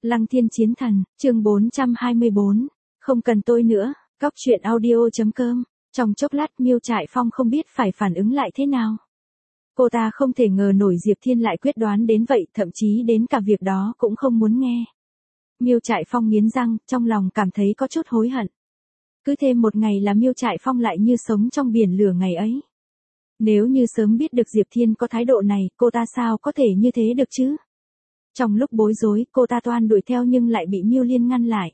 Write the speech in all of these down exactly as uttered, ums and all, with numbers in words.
Lăng Thiên Chiến Thần, chương bốn trăm hai mươi bốn. Không cần tôi nữa, Cóc truyện audio.com. Trong chốc lát Miêu Trại Phong không biết phải phản ứng lại thế nào. Cô ta không thể ngờ nổi Diệp Thiên lại quyết đoán đến vậy, thậm chí đến cả việc đó cũng không muốn nghe. Miêu Trại Phong nghiến răng, trong lòng cảm thấy có chút hối hận. Cứ thêm một ngày là Miêu Trại Phong lại như sống trong biển lửa ngày ấy. Nếu như sớm biết được Diệp Thiên có thái độ này, cô ta sao có thể như thế được chứ? Trong lúc bối rối, cô ta toan đuổi theo nhưng lại bị Miêu Liên ngăn lại.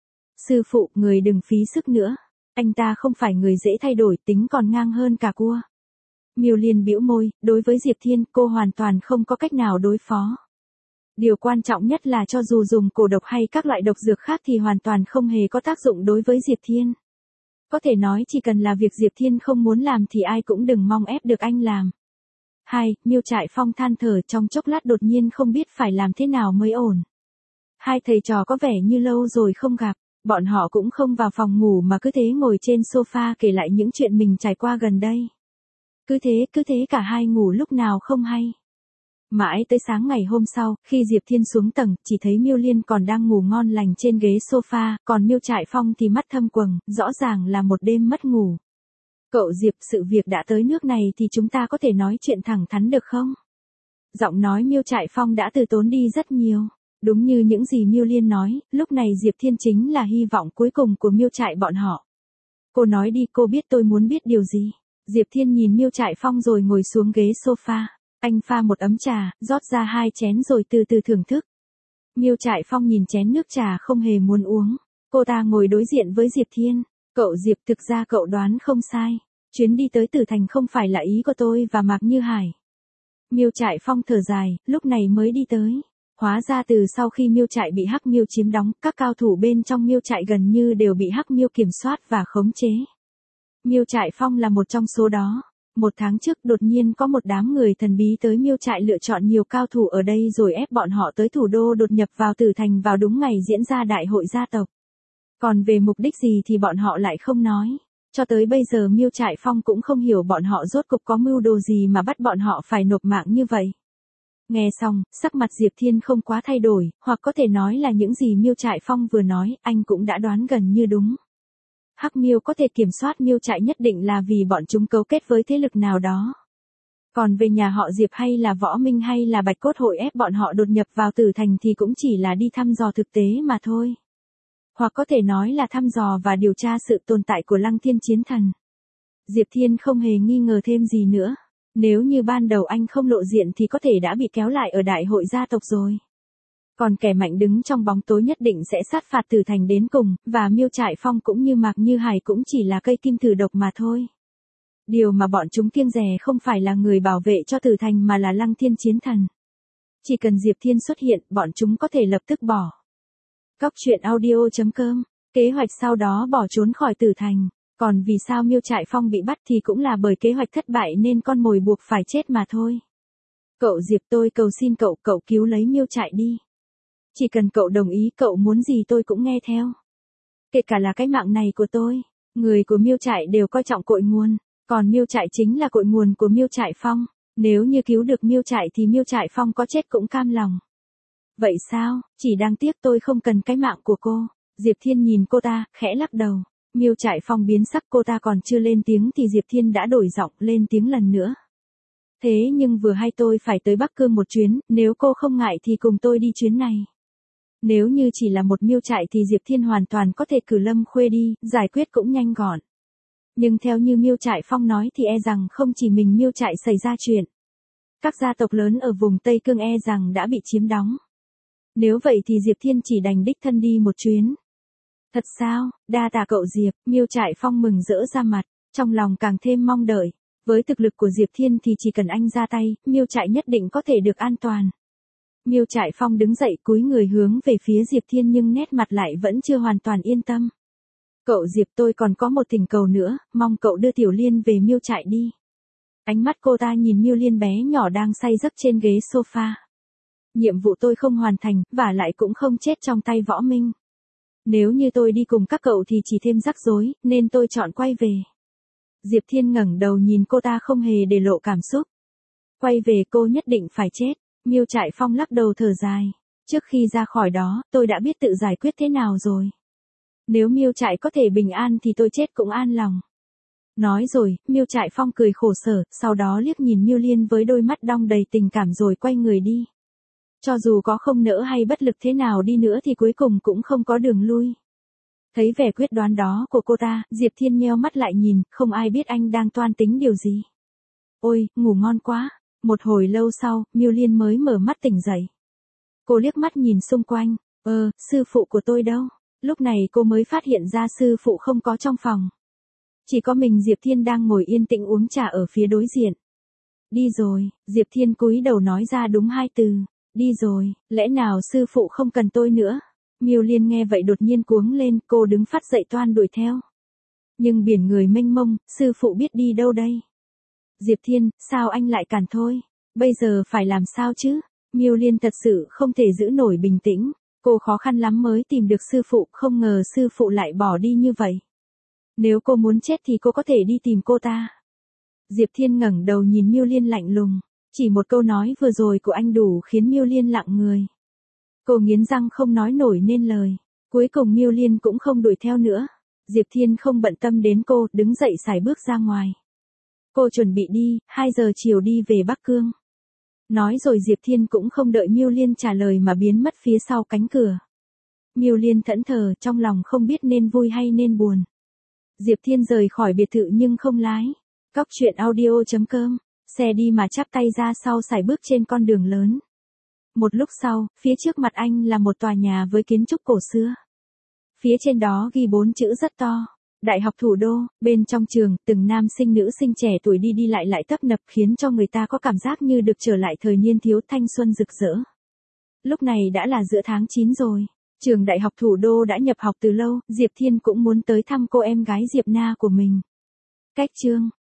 Sư phụ, người đừng phí sức nữa. Anh ta không phải người dễ thay đổi, tính còn ngang hơn cả cua. Miêu Liên bĩu môi, đối với Diệp Thiên, cô hoàn toàn không có cách nào đối phó. Điều quan trọng nhất là cho dù dùng cổ độc hay các loại độc dược khác thì hoàn toàn không hề có tác dụng đối với Diệp Thiên. Có thể nói chỉ cần là việc Diệp Thiên không muốn làm thì ai cũng đừng mong ép được anh làm. Hai, Miêu Trại Phong than thở, trong chốc lát đột nhiên không biết phải làm thế nào mới ổn. Hai thầy trò có vẻ như lâu rồi không gặp, bọn họ cũng không vào phòng ngủ mà cứ thế ngồi trên sofa kể lại những chuyện mình trải qua gần đây. Cứ thế, cứ thế cả hai ngủ lúc nào không hay. Mãi tới sáng ngày hôm sau, khi Diệp Thiên xuống tầng, chỉ thấy Miêu Liên còn đang ngủ ngon lành trên ghế sofa, còn Miêu Trại Phong thì mắt thâm quầng, rõ ràng là một đêm mất ngủ. Cậu Diệp, sự việc đã tới nước này thì chúng ta có thể nói chuyện thẳng thắn được không? Giọng nói Miêu Trại Phong đã từ tốn đi rất nhiều. Đúng như những gì Miêu Liên nói, lúc này Diệp Thiên chính là hy vọng cuối cùng của Miêu Trại bọn họ. Cô nói đi, cô biết tôi muốn biết điều gì. Diệp Thiên nhìn Miêu Trại Phong rồi ngồi xuống ghế sofa. Anh pha một ấm trà, rót ra hai chén rồi từ từ thưởng thức. Miêu Trại Phong nhìn chén nước trà không hề muốn uống. Cô ta ngồi đối diện với Diệp Thiên. Cậu Diệp, thực ra cậu đoán không sai. Chuyến đi tới Tử Thành không phải là ý của tôi và Mạc Như Hải. Miêu Trại Phong thở dài, lúc này mới đi tới. Hóa ra từ sau khi Miêu Trại bị Hắc Miêu chiếm đóng, các cao thủ bên trong Miêu Trại gần như đều bị Hắc Miêu kiểm soát và khống chế. Miêu Trại Phong là một trong số đó. Một tháng trước đột nhiên có một đám người thần bí tới Miêu Trại lựa chọn nhiều cao thủ ở đây rồi ép bọn họ tới thủ đô đột nhập vào Tử Thành vào đúng ngày diễn ra đại hội gia tộc. Còn về mục đích gì thì bọn họ lại không nói. Cho tới bây giờ Miêu Trại Phong cũng không hiểu bọn họ rốt cục có mưu đồ gì mà bắt bọn họ phải nộp mạng như vậy. Nghe xong, sắc mặt Diệp Thiên không quá thay đổi, hoặc có thể nói là những gì Miêu Trại Phong vừa nói, anh cũng đã đoán gần như đúng. Hắc Miêu có thể kiểm soát Miêu Trại nhất định là vì bọn chúng cấu kết với thế lực nào đó. Còn về nhà họ Diệp hay là Võ Minh hay là Bạch Cốt Hội ép bọn họ đột nhập vào Tử Thành thì cũng chỉ là đi thăm dò thực tế mà thôi. Hoặc có thể nói là thăm dò và điều tra sự tồn tại của Lăng Thiên Chiến Thần. Diệp Thiên không hề nghi ngờ thêm gì nữa. Nếu như ban đầu anh không lộ diện thì có thể đã bị kéo lại ở đại hội gia tộc rồi. Còn kẻ mạnh đứng trong bóng tối nhất định sẽ sát phạt Tử Thành đến cùng, và Miêu Trại Phong cũng như Mạc Như Hải cũng chỉ là cây kim thử độc mà thôi. Điều mà bọn chúng kiêng dè không phải là người bảo vệ cho Tử Thành mà là Lăng Thiên Chiến Thần. Chỉ cần Diệp Thiên xuất hiện, bọn chúng có thể lập tức bỏ. Cóc truyện audio.com. Kế hoạch sau đó bỏ trốn khỏi Tử Thành. Còn vì sao Miêu Trại Phong bị bắt thì cũng là bởi kế hoạch thất bại nên con mồi buộc phải chết mà thôi. Cậu Diệp, tôi cầu xin cậu, cậu cứu lấy Miêu Trại đi. Chỉ cần cậu đồng ý, cậu muốn gì tôi cũng nghe theo. Kể cả là cái mạng này của tôi. Người của Miêu Trại đều coi trọng cội nguồn. Còn Miêu Trại chính là cội nguồn của Miêu Trại Phong. Nếu như cứu được Miêu Trại thì Miêu Trại Phong có chết cũng cam lòng. Vậy sao, chỉ đáng tiếc tôi không cần cái mạng của cô. Diệp Thiên nhìn cô ta, khẽ lắc đầu. Miêu Trại Phong biến sắc, cô ta còn chưa lên tiếng thì Diệp Thiên đã đổi giọng lên tiếng lần nữa. Thế nhưng vừa hay tôi phải tới Bắc Cương một chuyến, nếu cô không ngại thì cùng tôi đi chuyến này. Nếu như chỉ là một Miêu Trại thì Diệp Thiên hoàn toàn có thể cử Lâm Khuê đi, giải quyết cũng nhanh gọn. Nhưng theo như Miêu Trại Phong nói thì e rằng không chỉ mình Miêu Trại xảy ra chuyện. Các gia tộc lớn ở vùng Tây Cương e rằng đã bị chiếm đóng. Nếu vậy thì Diệp Thiên chỉ đành đích thân đi một chuyến. Thật sao, đa tạ cậu Diệp, Miêu Trại Phong mừng rỡ ra mặt, trong lòng càng thêm mong đợi. Với thực lực của Diệp Thiên thì chỉ cần anh ra tay, Miêu Trại nhất định có thể được an toàn. Miêu Trại Phong đứng dậy cúi người hướng về phía Diệp Thiên nhưng nét mặt lại vẫn chưa hoàn toàn yên tâm. Cậu Diệp, tôi còn có một thỉnh cầu nữa, mong cậu đưa Tiểu Liên về Miêu Trại đi. Ánh mắt cô ta nhìn Miêu Liên bé nhỏ đang say giấc trên ghế sofa. Nhiệm vụ tôi không hoàn thành, và lại cũng không chết trong tay Võ Minh. Nếu như tôi đi cùng các cậu thì chỉ thêm rắc rối, nên tôi chọn quay về. Diệp Thiên ngẩng đầu nhìn cô ta không hề để lộ cảm xúc. Quay về cô nhất định phải chết. Miêu Trại Phong lắc đầu thở dài. Trước khi ra khỏi đó, tôi đã biết tự giải quyết thế nào rồi. Nếu Miêu Trại có thể bình an thì tôi chết cũng an lòng. Nói rồi, Miêu Trại Phong cười khổ sở, sau đó liếc nhìn Miêu Liên với đôi mắt đong đầy tình cảm rồi quay người đi. Cho dù có không nỡ hay bất lực thế nào đi nữa thì cuối cùng cũng không có đường lui. Thấy vẻ quyết đoán đó của cô ta, Diệp Thiên nheo mắt lại nhìn, không ai biết anh đang toan tính điều gì. Ôi, ngủ ngon quá. Một hồi lâu sau, Miêu Liên mới mở mắt tỉnh dậy. Cô liếc mắt nhìn xung quanh, ơ, sư phụ của tôi đâu? Lúc này cô mới phát hiện ra sư phụ không có trong phòng. Chỉ có mình Diệp Thiên đang ngồi yên tĩnh uống trà ở phía đối diện. Đi rồi, Diệp Thiên cúi đầu nói ra đúng hai từ. Đi rồi, lẽ nào sư phụ không cần tôi nữa? Miêu Liên nghe vậy đột nhiên cuống lên, cô đứng phát dậy toan đuổi theo. Nhưng biển người mênh mông, sư phụ biết đi đâu đây? Diệp Thiên, sao anh lại cản thôi? Bây giờ phải làm sao chứ? Miêu Liên thật sự không thể giữ nổi bình tĩnh. Cô khó khăn lắm mới tìm được sư phụ, không ngờ sư phụ lại bỏ đi như vậy. Nếu cô muốn chết thì cô có thể đi tìm cô ta. Diệp Thiên ngẩng đầu nhìn Miêu Liên lạnh lùng. Chỉ một câu nói vừa rồi của anh đủ khiến Miêu Liên lặng người. Cô nghiến răng không nói nổi nên lời. Cuối cùng Miêu Liên cũng không đuổi theo nữa. Diệp Thiên không bận tâm đến cô, đứng dậy sải bước ra ngoài. Cô chuẩn bị đi, hai giờ chiều đi về Bắc Cương. Nói rồi Diệp Thiên cũng không đợi Miêu Liên trả lời mà biến mất phía sau cánh cửa. Miêu Liên thẫn thờ, trong lòng không biết nên vui hay nên buồn. Diệp Thiên rời khỏi biệt thự nhưng không lái. Cóc truyện audio chấm com. Xe đi mà chắp tay ra sau sải bước trên con đường lớn. Một lúc sau, phía trước mặt anh là một tòa nhà với kiến trúc cổ xưa. Phía trên đó ghi bốn chữ rất to. Đại học Thủ đô. Bên trong trường, từng nam sinh nữ sinh trẻ tuổi đi đi lại lại tấp nập khiến cho người ta có cảm giác như được trở lại thời niên thiếu thanh xuân rực rỡ. Lúc này đã là giữa tháng chín rồi. Trường Đại học Thủ đô đã nhập học từ lâu, Diệp Thiên cũng muốn tới thăm cô em gái Diệp Na của mình. Cách chương